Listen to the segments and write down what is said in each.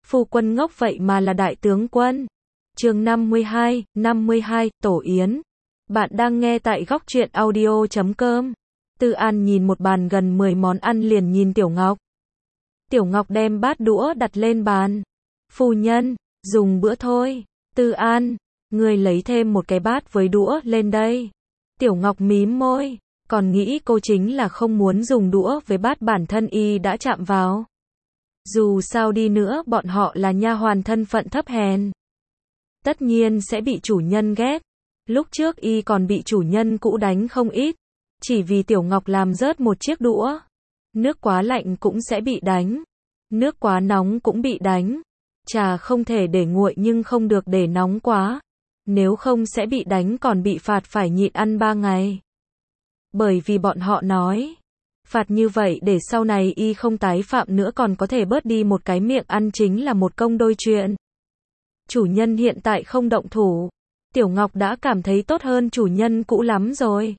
Phu quân ngốc vậy mà là đại tướng quân. Chương 52, Tổ Yến. Bạn đang nghe tại góc truyện audio.com. Tư An nhìn một bàn gần 10 món ăn liền nhìn Tiểu Ngọc. Tiểu Ngọc đem bát đũa đặt lên bàn. Phu nhân, dùng bữa thôi. Tư An, người lấy thêm một cái bát với đũa lên đây. Tiểu Ngọc mím môi, còn nghĩ cô chính là không muốn dùng đũa với bát bản thân y đã chạm vào. Dù sao đi nữa bọn họ là nha hoàn thân phận thấp hèn. Tất nhiên sẽ bị chủ nhân ghét. Lúc trước y còn bị chủ nhân cũ đánh không ít. Chỉ vì Tiểu Ngọc làm rớt một chiếc đũa. Nước quá lạnh cũng sẽ bị đánh. Nước quá nóng cũng bị đánh. Trà không thể để nguội nhưng không được để nóng quá. Nếu không sẽ bị đánh còn bị phạt phải nhịn ăn 3 ngày. Bởi vì bọn họ nói, phạt như vậy để sau này y không tái phạm nữa còn có thể bớt đi một cái miệng ăn chính là một công đôi chuyện. Chủ nhân hiện tại không động thủ. Tiểu Ngọc đã cảm thấy tốt hơn chủ nhân cũ lắm rồi.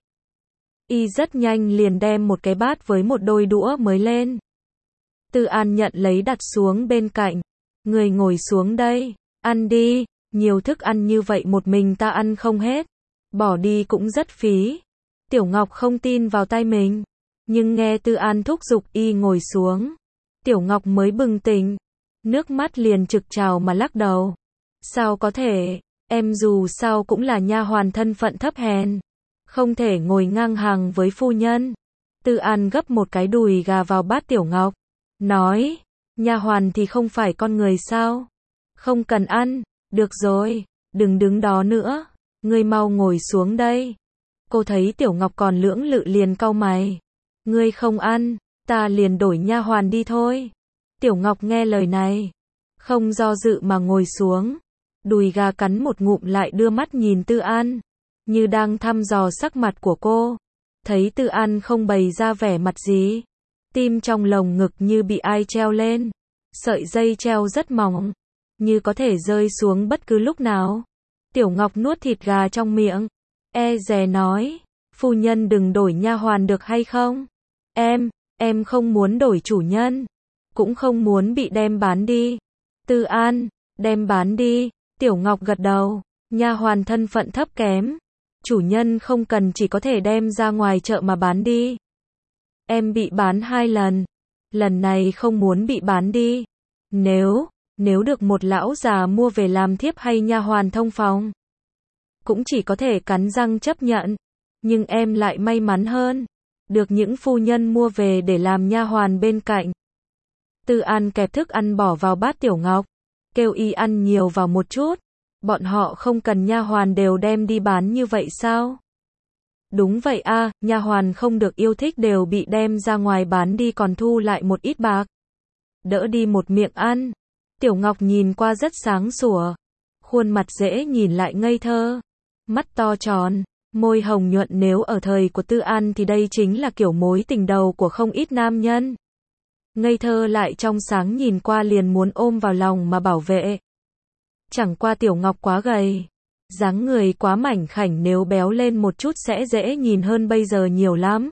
Y rất nhanh liền đem một cái bát với một đôi đũa mới lên. Tư An nhận lấy đặt xuống bên cạnh. Người ngồi xuống đây, ăn đi, nhiều thức ăn như vậy một mình ta ăn không hết. Bỏ đi cũng rất phí. Tiểu Ngọc không tin vào tay mình. Nhưng nghe Tư An thúc giục y ngồi xuống. Tiểu Ngọc mới bừng tỉnh. Nước mắt liền trực trào mà lắc đầu. Sao có thể, em dù sao cũng là nha hoàn thân phận thấp hèn. Không thể ngồi ngang hàng với phu nhân. Tư An gấp một cái đùi gà vào bát Tiểu Ngọc. Nói, nha hoàn thì không phải con người sao? Không cần ăn, được rồi, đừng đứng đó nữa. Ngươi mau ngồi xuống đây. Cô thấy Tiểu Ngọc còn lưỡng lự liền cau mày. Ngươi không ăn, ta liền đổi nha hoàn đi thôi. Tiểu Ngọc nghe lời này, không do dự mà ngồi xuống. Đùi gà cắn một ngụm lại đưa mắt nhìn Tư An, như đang thăm dò sắc mặt của cô. Thấy Tư An không bày ra vẻ mặt gì. Tim trong lồng ngực như bị ai treo lên. Sợi dây treo rất mỏng, như có thể rơi xuống bất cứ lúc nào. Tiểu Ngọc nuốt thịt gà trong miệng. E dè nói, phu nhân đừng đổi nha hoàn được hay không? Em không muốn đổi chủ nhân. Cũng không muốn bị đem bán đi. Tư An, đem bán đi. Tiểu Ngọc gật đầu. Nha hoàn thân phận thấp kém. Chủ nhân không cần chỉ có thể đem ra ngoài chợ mà bán đi. Em bị bán 2 lần. Lần này không muốn bị bán đi. Nếu được một lão già mua về làm thiếp hay nha hoàn thông phòng, cũng chỉ có thể cắn răng chấp nhận. Nhưng em lại may mắn hơn. Được những phu nhân mua về để làm nha hoàn bên cạnh. Tư An kẹp thức ăn bỏ vào bát Tiểu Ngọc. Kêu y ăn nhiều vào một chút. Bọn họ không cần nha hoàn đều đem đi bán như vậy sao? Đúng vậy a, nha hoàn không được yêu thích đều bị đem ra ngoài bán đi còn thu lại một ít bạc. Đỡ đi một miệng ăn. Tiểu Ngọc nhìn qua rất sáng sủa. Khuôn mặt dễ nhìn lại ngây thơ. Mắt to tròn, môi hồng nhuận, nếu ở thời của Tư An thì đây chính là kiểu mối tình đầu của không ít nam nhân. Ngây thơ lại trong sáng nhìn qua liền muốn ôm vào lòng mà bảo vệ. Chẳng qua Tiểu Ngọc quá gầy. Dáng người quá mảnh khảnh, nếu béo lên một chút sẽ dễ nhìn hơn bây giờ nhiều lắm.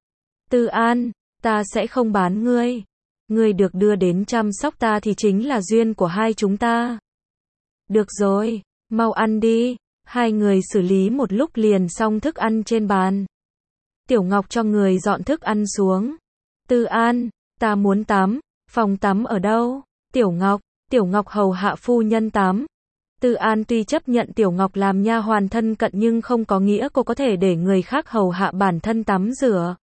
Tư An, ta sẽ không bán ngươi. Ngươi được đưa đến chăm sóc ta thì chính là duyên của hai chúng ta. Được rồi, mau ăn đi. Hai người xử lý một lúc liền xong thức ăn trên bàn. Tiểu Ngọc cho người dọn thức ăn xuống. Tư An, ta muốn tắm. Phòng tắm ở đâu? Tiểu Ngọc hầu hạ phu nhân tắm. Tư An tuy chấp nhận Tiểu Ngọc làm nha hoàn thân cận nhưng không có nghĩa cô có thể để người khác hầu hạ bản thân tắm rửa.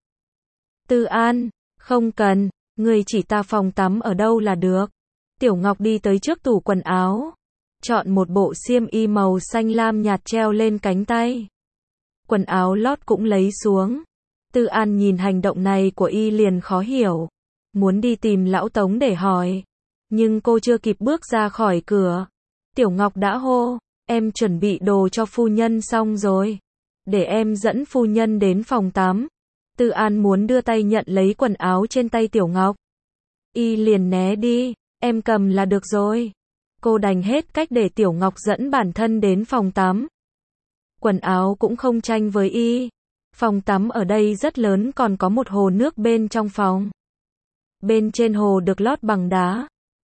Tư An, không cần, người chỉ ta phòng tắm ở đâu là được. Tiểu Ngọc đi tới trước tủ quần áo. Chọn một bộ xiêm y màu xanh lam nhạt treo lên cánh tay. Quần áo lót cũng lấy xuống. Tư An nhìn hành động này của y liền khó hiểu. Muốn đi tìm lão Tống để hỏi. Nhưng cô chưa kịp bước ra khỏi cửa. Tiểu Ngọc đã hô, em chuẩn bị đồ cho phu nhân xong rồi. Để em dẫn phu nhân đến phòng tắm. Tư An muốn đưa tay nhận lấy quần áo trên tay Tiểu Ngọc. Y liền né đi, em cầm là được rồi. Cô đành hết cách để Tiểu Ngọc dẫn bản thân đến phòng tắm. Quần áo cũng không tranh với y. Phòng tắm ở đây rất lớn, còn có một hồ nước bên trong phòng. Bên trên hồ được lót bằng đá.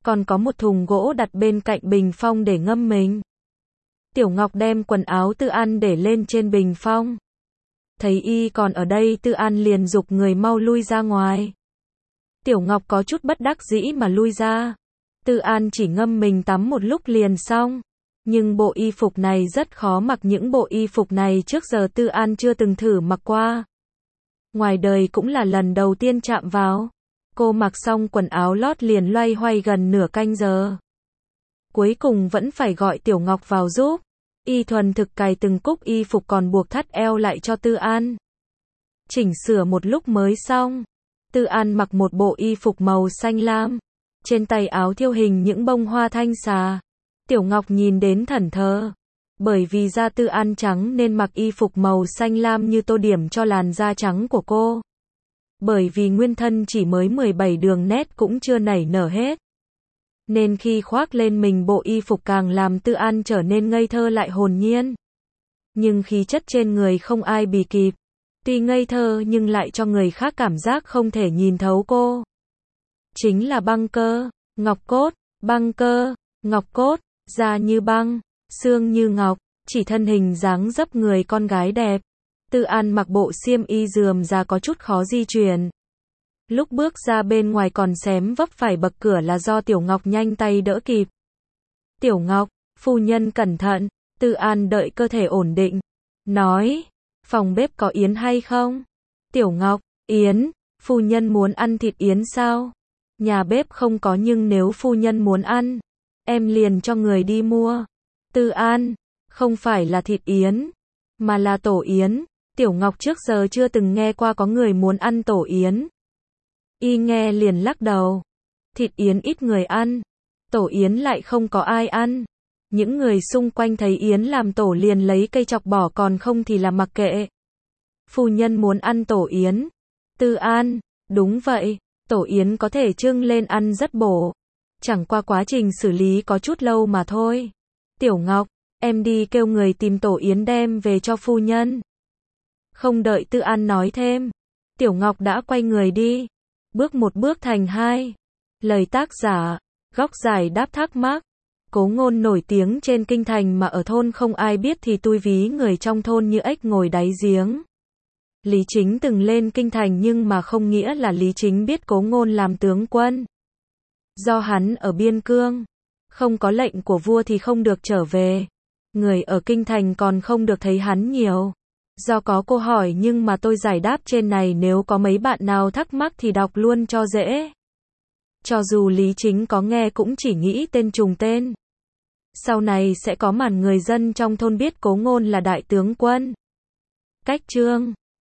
còn có một thùng gỗ đặt bên cạnh bình phong để ngâm mình. Tiểu Ngọc đem quần áo Tư An để lên trên bình phong. Thấy y còn ở đây, Tư An liền giục người mau lui ra ngoài. Tiểu Ngọc có chút bất đắc dĩ mà lui ra. Tư An chỉ ngâm mình tắm một lúc liền xong. Nhưng bộ y phục này rất khó mặc, những bộ y phục này trước giờ Tư An chưa từng thử mặc qua. Ngoài đời cũng là lần đầu tiên chạm vào. Cô mặc xong quần áo lót liền loay hoay gần nửa canh giờ. Cuối cùng vẫn phải gọi Tiểu Ngọc vào giúp. Y thuần thực cài từng cúc y phục còn buộc thắt eo lại cho Tư An. Chỉnh sửa một lúc mới xong. Tư An mặc một bộ y phục màu xanh lam. Trên tay áo thêu hình những bông hoa thanh xà. Tiểu Ngọc nhìn đến thẫn thờ. Bởi vì da Tư An trắng nên mặc y phục màu xanh lam như tô điểm cho làn da trắng của cô. Bởi vì nguyên thân chỉ mới 17 đường nét cũng chưa nảy nở hết. Nên khi khoác lên mình bộ y phục càng làm Tư An trở nên ngây thơ lại hồn nhiên. Nhưng khí chất trên người không ai bì kịp. Tuy ngây thơ nhưng lại cho người khác cảm giác không thể nhìn thấu cô. Chính là băng cơ, ngọc cốt, băng cơ, ngọc cốt, da như băng, xương như ngọc, chỉ thân hình dáng dấp người con gái đẹp. Tư An mặc bộ xiêm y rườm rà có chút khó di chuyển. Lúc bước ra bên ngoài còn xém vấp phải bậc cửa là do Tiểu Ngọc nhanh tay đỡ kịp. Tiểu Ngọc, phu nhân cẩn thận. Tư An đợi cơ thể ổn định. Nói, phòng bếp có yến hay không? Tiểu Ngọc, yến, phu nhân muốn ăn thịt yến sao? Nhà bếp không có nhưng nếu phu nhân muốn ăn, em liền cho người đi mua. Tư An, không phải là thịt yến, mà là tổ yến. Tiểu Ngọc trước giờ chưa từng nghe qua có người muốn ăn tổ yến. Y nghe liền lắc đầu. Thịt yến ít người ăn, tổ yến lại không có ai ăn. Những người xung quanh thấy yến làm tổ liền lấy cây chọc bỏ, còn không thì là mặc kệ. Phu nhân muốn ăn tổ yến. Tư An, đúng vậy, tổ yến có thể trưng lên ăn rất bổ. Chẳng qua quá trình xử lý có chút lâu mà thôi. Tiểu Ngọc, em đi kêu người tìm tổ yến đem về cho phu nhân. Không đợi Tư An nói thêm, Tiểu Ngọc đã quay người đi. Bước một bước thành hai. Lời tác giả, Góc Giải Đáp thắc mắc. Cố Ngôn nổi tiếng trên kinh thành mà ở thôn không ai biết thì tui ví người trong thôn như ếch ngồi đáy giếng. Lý Chính từng lên kinh thành nhưng mà không nghĩa là Lý Chính biết Cố Ngôn làm tướng quân. Do hắn ở biên cương, không có lệnh của vua thì không được trở về. Người ở kinh thành còn không được thấy hắn nhiều. Do có câu hỏi nhưng mà tôi giải đáp trên này, nếu có mấy bạn nào thắc mắc thì đọc luôn cho dễ. Cho dù Lý Chính có nghe cũng chỉ nghĩ tên trùng tên. Sau này sẽ có màn người dân trong thôn biết Cố Ngôn là đại tướng quân. Cách chương